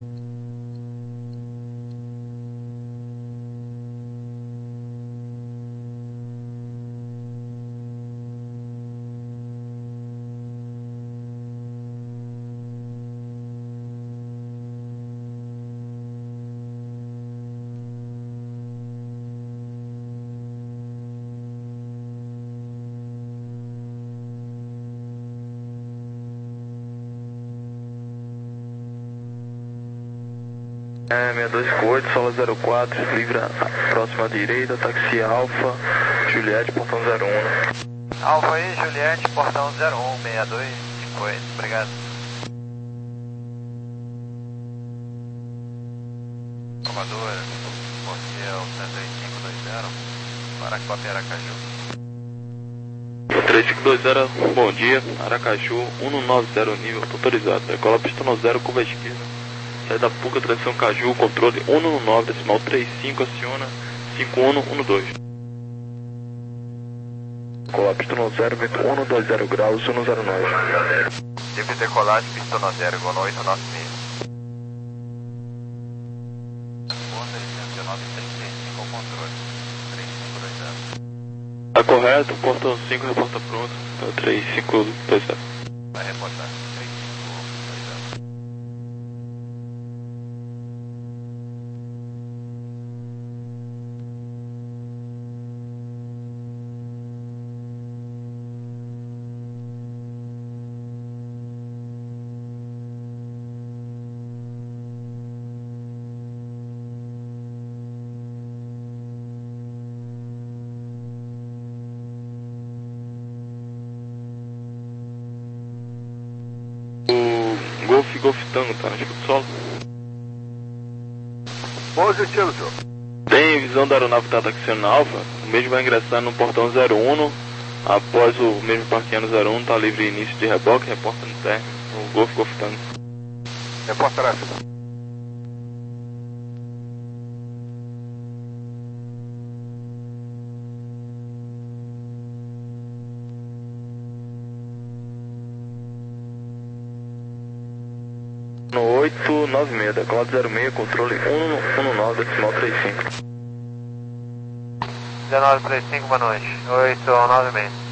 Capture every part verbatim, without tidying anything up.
É, seis dois cinco oito, sola zero quatro, livra próxima à direita, táxi Alfa, Juliette, portão zero um. Alfa aí, Juliette, portão zero um, seis dois cinco oito, obrigado. Salvador, Portiel três cinco dois zero, Paracope Aracaju. três cinco dois zero, bom dia, Aracaju, cento e noventa nível, autorizado, decola pista no zero, curva esquerda. Sai da Puca, direção Caju, controle cento e nove, decimal trinta e cinco, aciona cinco um um dois. Decolar pista no zero, vento cento e vinte graus, cento e nove. Deve decolagem, pista no zero, igual no oito nove seis. Ponta cento e nove, trinta e cinco, controle, três cinco dois zero. Tá correto, portão cinco, reporta pronto, três cinco dois zero. Vai reportar, três cinco dois zero. Golf, Golf Tango, tá? Acho que o solo. Positivo, senhor. Tem visão da aeronave que tá taxiando na Alfa. O mesmo vai ingressar no portão zero um. Após o mesmo parqueando zero um, tá livre início de reboque, reporta no término. O Golf, Golf Tango. Reporta tráfego. No oito nove seis, decolado zero seis, controle cento e nove, decimal trinta e cinco. dezenove trinta e cinco, boa noite. oito nove seis.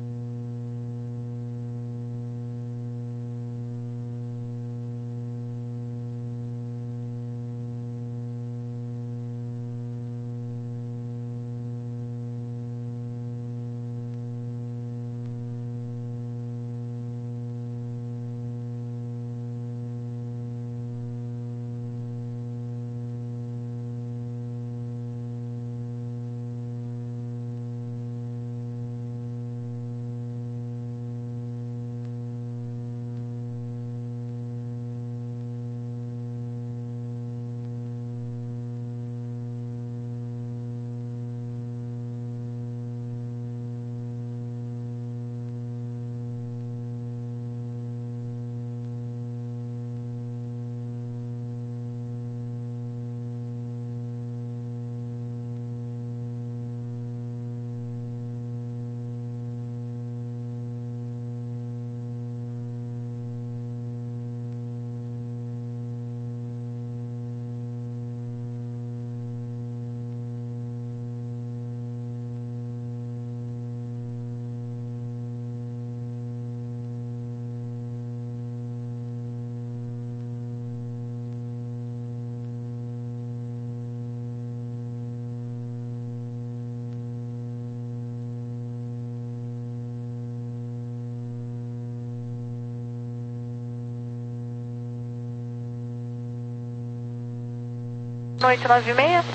oito nove seis.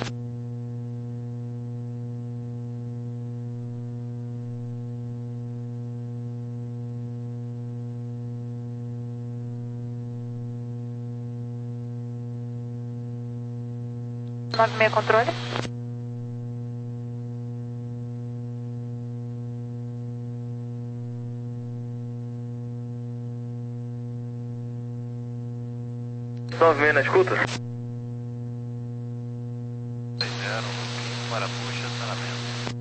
nove seis, controle. nove seis na escuta? Marapuxa, estacionamento.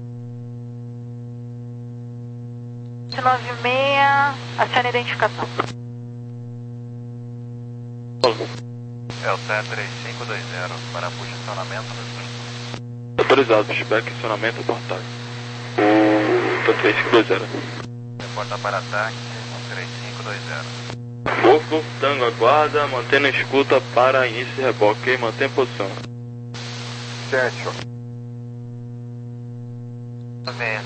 nove seis, acione a identificação. É o T três cinco dois zero para posicionamento no sul. Autorizado, pushback, acionamento, portagem. O T três cinco dois zero. Reporta para ataque três cinco dois zero. Golf, Golf, Tango, aguarda, mantendo a escuta para início de reboque, mantém posição. Certo. Amém.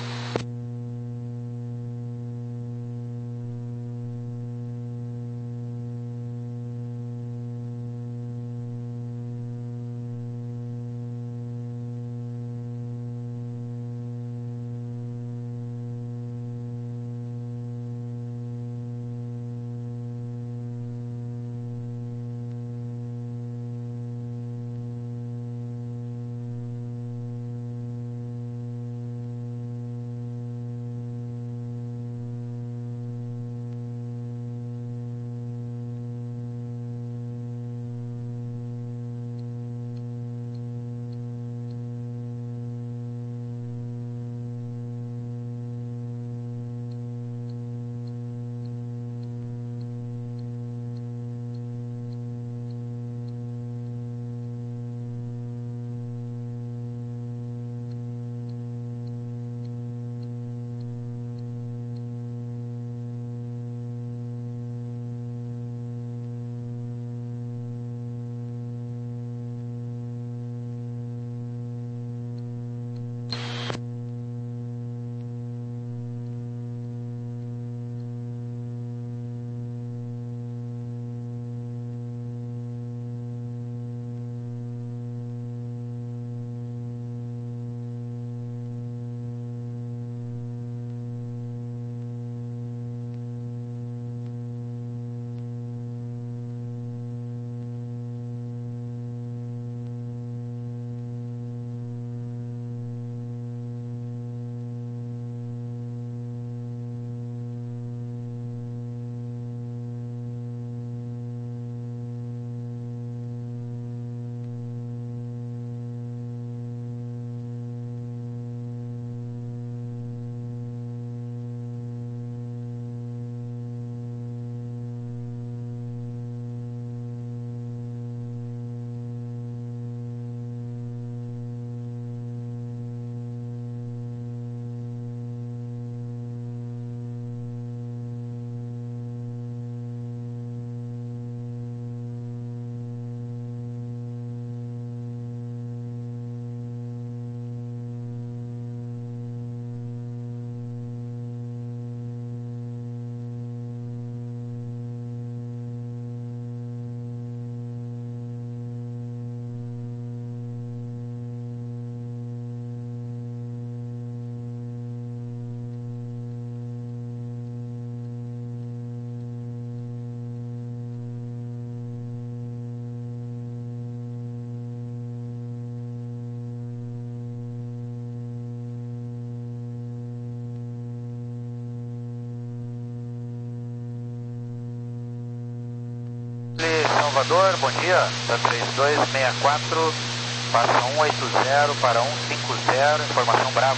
Salvador, bom dia, da três dois seis quatro, passa um oito zero para um cinco zero, informação Bravo.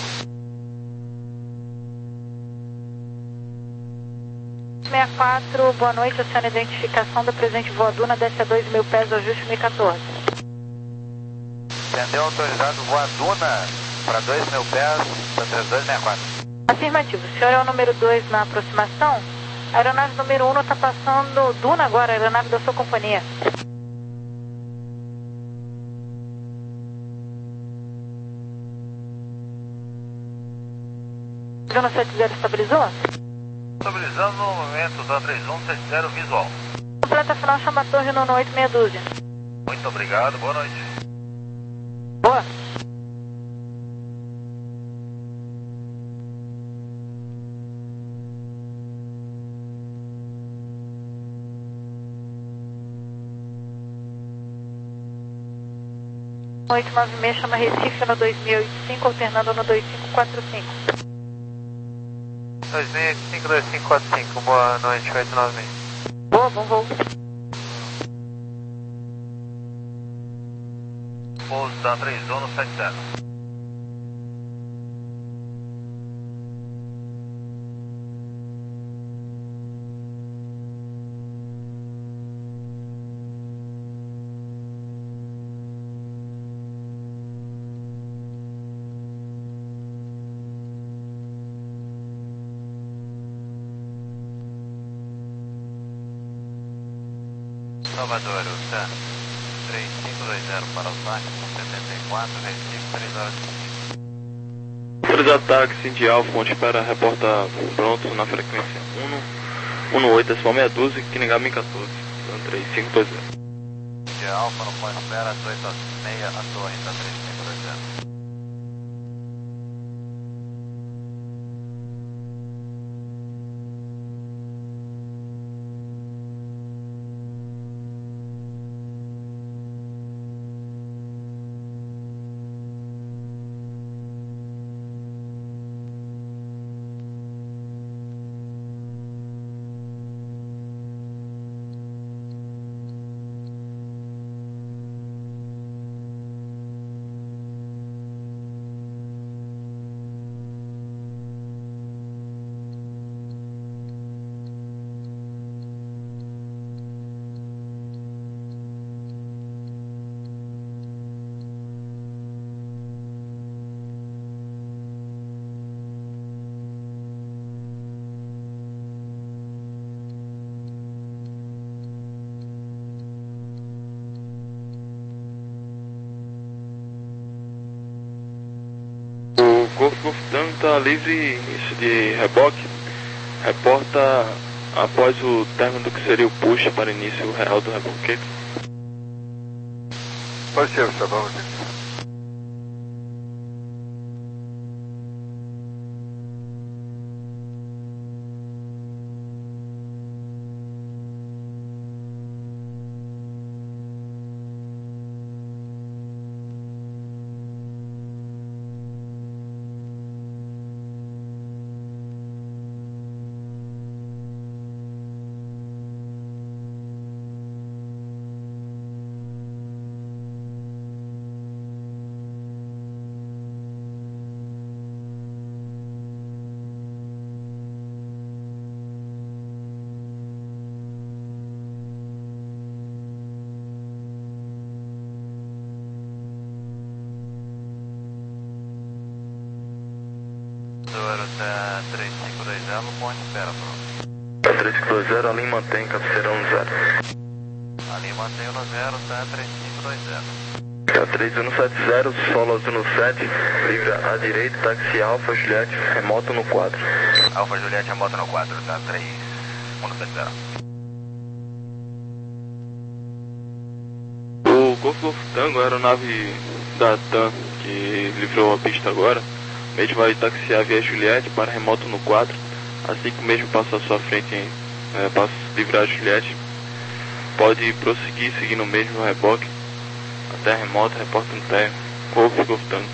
seis quatro, boa noite, oceano identificação do presente voaduna, desce a dois mil pés, ajuste mil e quatorze. Entendeu, autorizado, voaduna para dois mil pés, da três dois seis quatro. Afirmativo, o senhor é o número dois na aproximação? A aeronave número um não está passando Duna agora, a aeronave da sua companhia. Duna sete zero estabilizou? Estabilizando no momento da três um sete zero visual. Completa final, chama a torre no oito meia dúzia. Muito obrigado, boa noite. Boa. oito nove seis, chama Recife no dois mil e oitenta e cinco, alternando no dois cinco quatro cinco. dois mil e oitenta e cinco, dois cinco quatro cinco, boa noite, oito nove seis. Boa, bom voo. Pouso da três um no sete zero. Salvador, o TAM três cinco dois zero para o táxi, setenta e quatro, Recife, três horas e quinze. Três ataques, Indy Alfa, fonte para reportar pronto na frequência um um oito, decimal meia dúzia, Kinigami quatorze, três cinco dois zero. Indy Alfa, no ponto espera, oito e meia, a torre, tá três cinco dois zero. Golf Golf Tango está livre isso de reboque, reporta após o término do que seria o push para início real do reboque. Pode ser, tá bom. Tá três cinco dois zero, ponto espera, pronto. Tá três cinco dois zero, a linha mantém cabeceirão no zero. A linha mantém no zero, tá três cinco dois zero. Tá três um sete zero, solo azul no sete, livre à direita, táxi Alfa, Juliette, remoto no quatro. Alfa Juliette, remoto no quatro, tá três um sete zero. O Golf Golf Tango, a aeronave da TAM, que livrou a pista agora, o mesmo vai taxiar via Juliette para remoto no quatro, assim que o mesmo passa à sua frente, é, passa a livrar a Juliette, pode prosseguir seguindo o mesmo reboque, até remoto, reporta no térreo, Golf Golf Tango.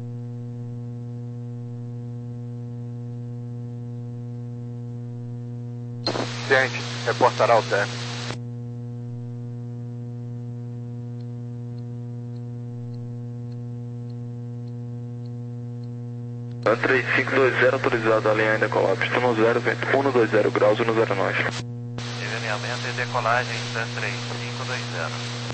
Ciente, reportará o término. três cinco dois zero, autorizado, a linha ainda colar, pista no zero, vento um dois zero graus, no zero nós. Alinhamento e decolagem, tá três cinco dois zero.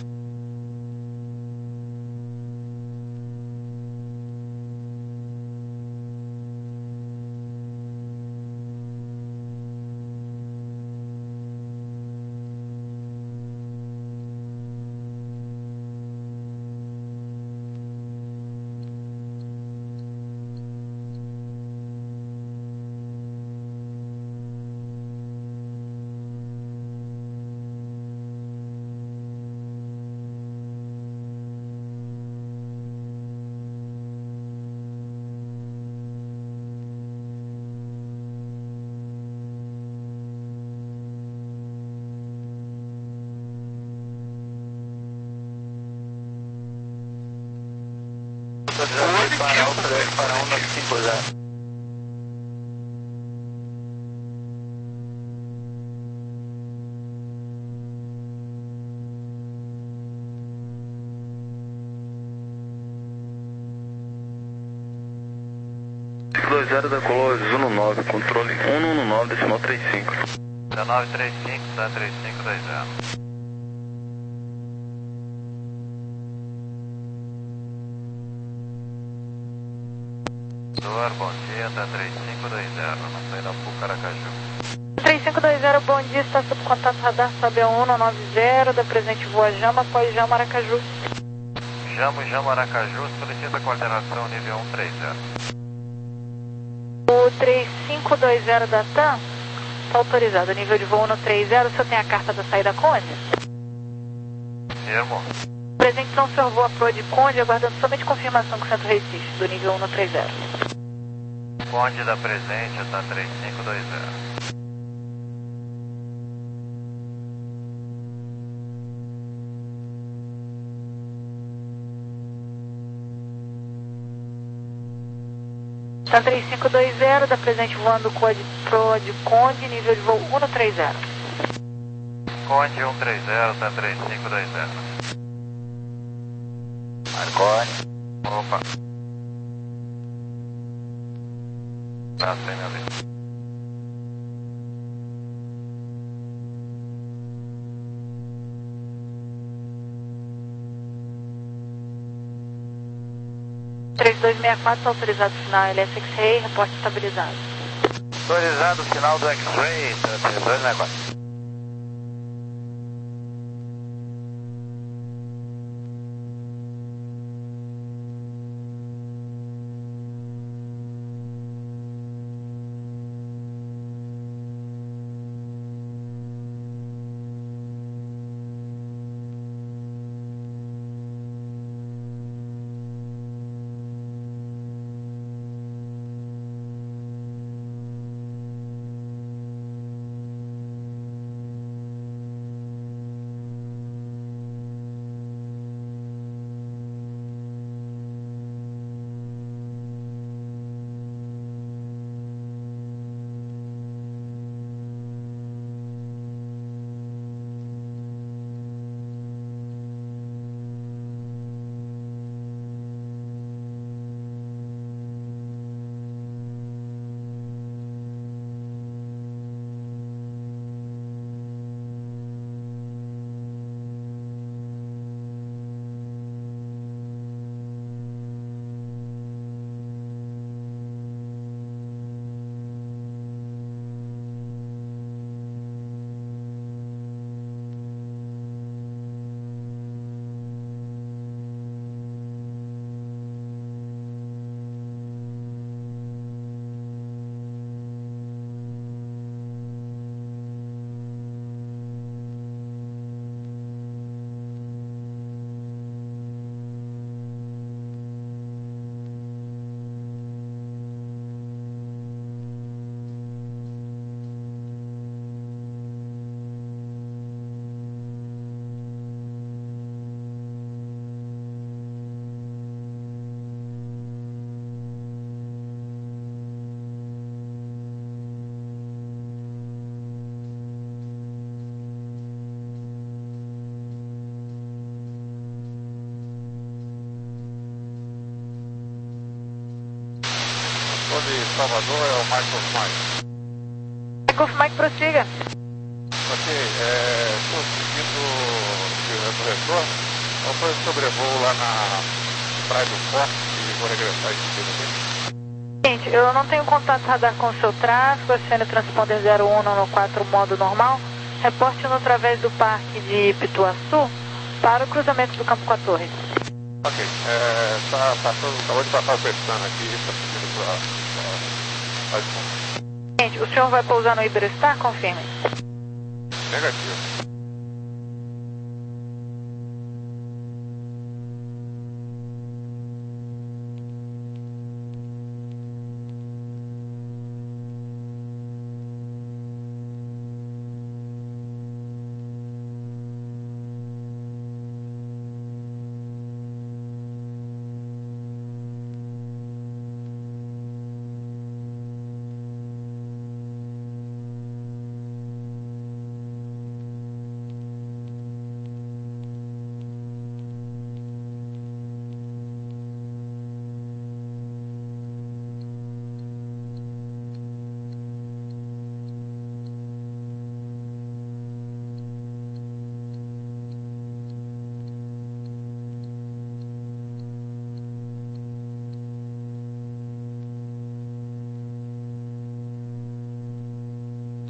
Para Alfa dois para um nove cinco zero. cinco dois zero decolou azul no nove, controle um um nove, decimal trinta e cinco. nove três cinco, tá três cinco dois zero. Bom dia, tá três cinco dois zero, na saída Pucaracaju. três cinco dois zero, bom dia, está sob contato radar, sobe a um um nove zero, da presente voa Jama, após Jama Aracaju. Jama, Jama Aracaju, solicita coordenação nível um três zero. O três cinco dois zero da TAM está autorizado, nível de voo um três zero, o senhor tem a carta da saída Conde? Firmo. Presente, então o senhor voa pro de Conde, aguardando somente confirmação com o centro resiste, do nível um três zero. Conde da presente, está três cinco dois zero. Tá três cinco dois zero, da presente voando pro de Conde, nível de voo um três zero. Conde um três zero, tá três cinco dois zero. Marconi. Opa. Tá sem meu livro. três dois seis quatro, autorizado sinal L S X-Ray, reporte estabilizado. Autorizado sinal do X-Ray, tá três dois seis quatro. De Salvador é o Michael Mike. Michael Mike, prossiga. Ok, estou seguindo o retorno. Eu fui sobrevoo lá na Praia do Forte e vou regressar em seguida aqui. Gente, eu não tenho contato radar com o seu tráfego, oceano transponder zero um no quatro modo normal. Reporte-no através do parque de Pituaçu para o cruzamento do campo com a torre. Ok, é, tá passando, acabou de passar o pestana aqui, está subindo para... Gente, o senhor vai pousar no Iberostar? Confirme. Negativo.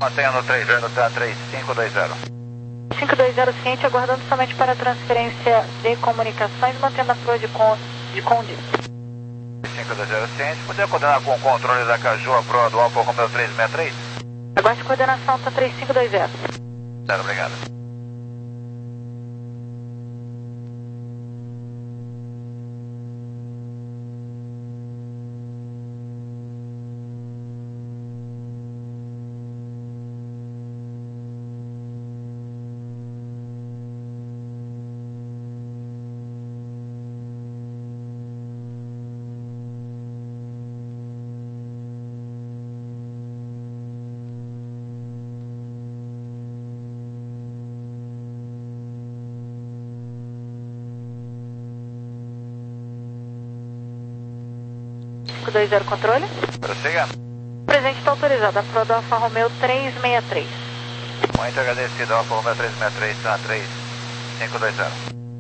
Mantenha no três zero, tá três cinco dois zero. cinco dois zero ciente, aguardando somente para transferência de comunicações, mantendo a proa de, con de Conde. cinco dois zero ciente, poder coordenar com o controle da Caju a proa do Alfa Romeo três seis três? Aguarde coordenação, tá três cinco dois zero. Zero, obrigado. cinco dois zero, controle. Prossiga. Presente está autorizado, a proa do Alfa Romeo três seis três. Muito agradecido, Alfa Romeo três seis três, tá três cinco dois zero.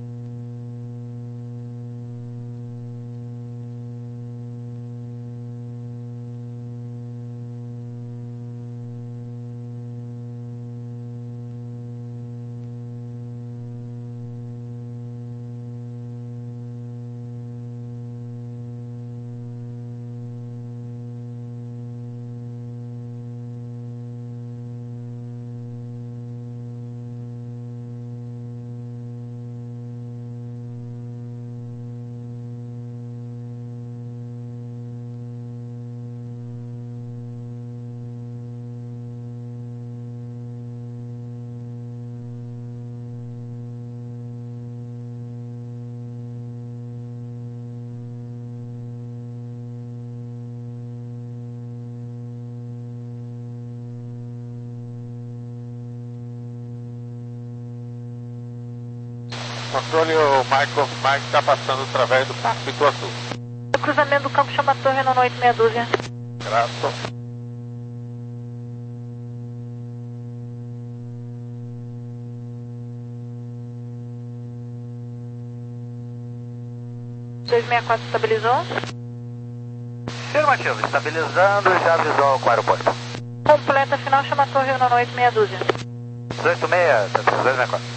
Controle, o Michael, Mike está passando através do Parque Pituaçu. O cruzamento do campo chama Torre no oito meia dúzia. Graças. dois seis quatro estabilizou. Afirmativo, estabilizando, já avisou com o aeroporto. Completa final, chama Torre no oito meia dúzia. dezoito seis, dois seis quatro.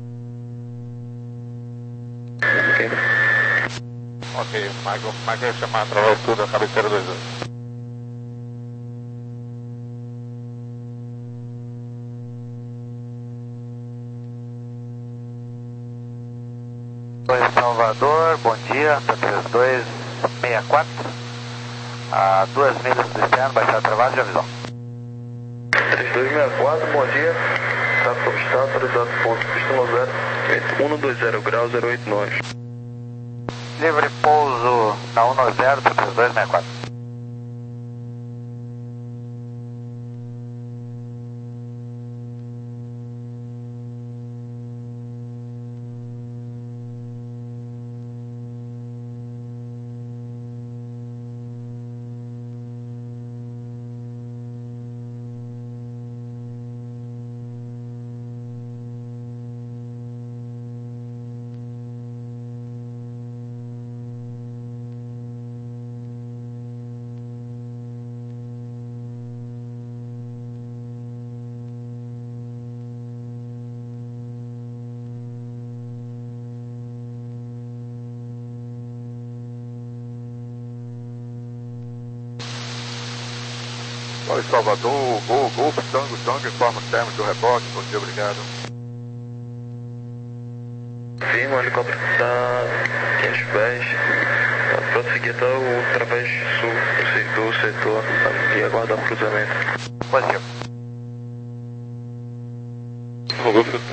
Ok. Ok, Michael, Michael chamar através de tudo a cabeceira dois oito. dois Salvador, bom dia, tá três dois seis quatro. A duas milhas do externo, baixar travado, já avisou. três dois seis quatro, bom dia. Está sob estado, autorizado ponto, pista no zero, cento e vinte graus, zero oito nove. Livre pouso na cento e noventa, tá três dois seis quatro. Oi, Salvador, Gol, Golf, Tango, Tango, informa o término do rebote, bom dia, obrigado. Firma, o helicóptero está quinhentos pés. Para prosseguir até o através sul do setor e aguardar o cruzamento. Positivo. Rogou, filtro.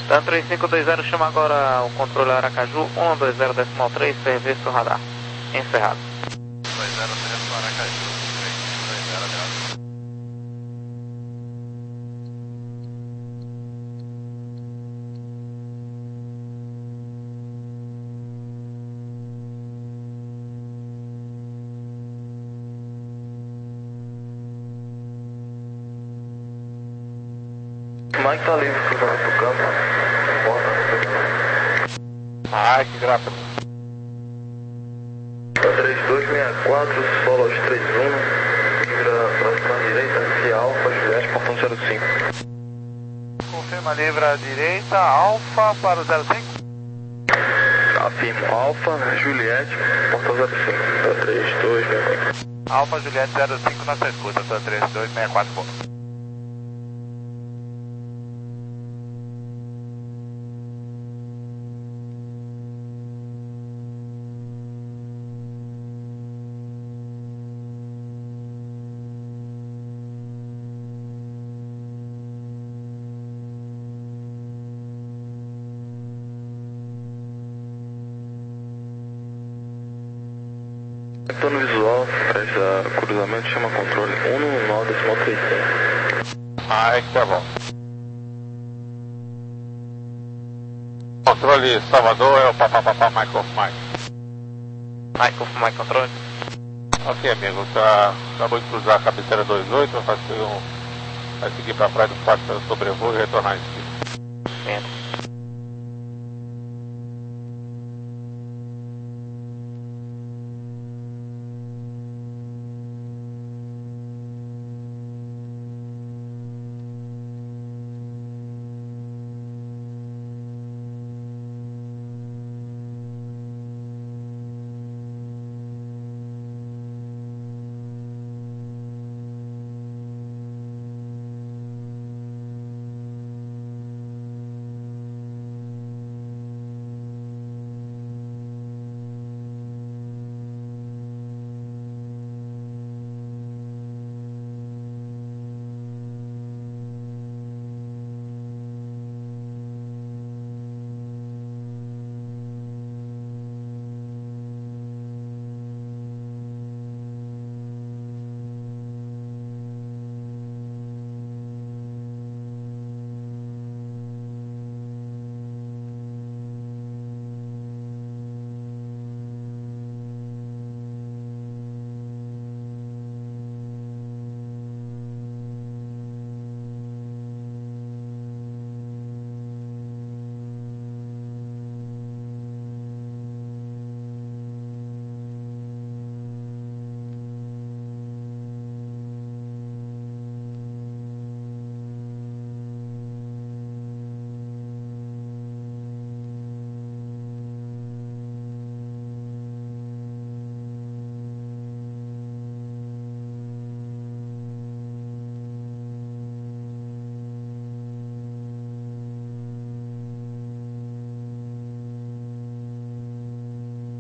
Dan três cinco dois zero, chama agora o controle Aracaju, um dois zero decimal três, serviço radar. Encerrado. dois zero três para Aracaju, três cinco dois zero, abraço. Mike tá livre pro nosso campo. Ai, que graça. três dois seis quatro, solo aos três um, livra próxima direita, via Alfa, Juliette, portão zero cinco. Confirma, livra direita, Alfa para o zero cinco. Afirmo, Alfa, Juliette, portão zero cinco, três dois seis quatro. Alfa, Juliette zero cinco na sua escuta, três dois seis quatro, ponto. Estou no visual, presta cruzamento, chama controle um um nove decimal trinta e cinco. Ai, que tá bom. Controle Salvador é o papapá Mike of Mike. Mike of Mike controle. Ok, amigo, tá, acabou de cruzar a cabeceira dois oito, vai, fazer um, vai seguir para a praia do Parque pelo sobrevoo e retornar em cima. Sim.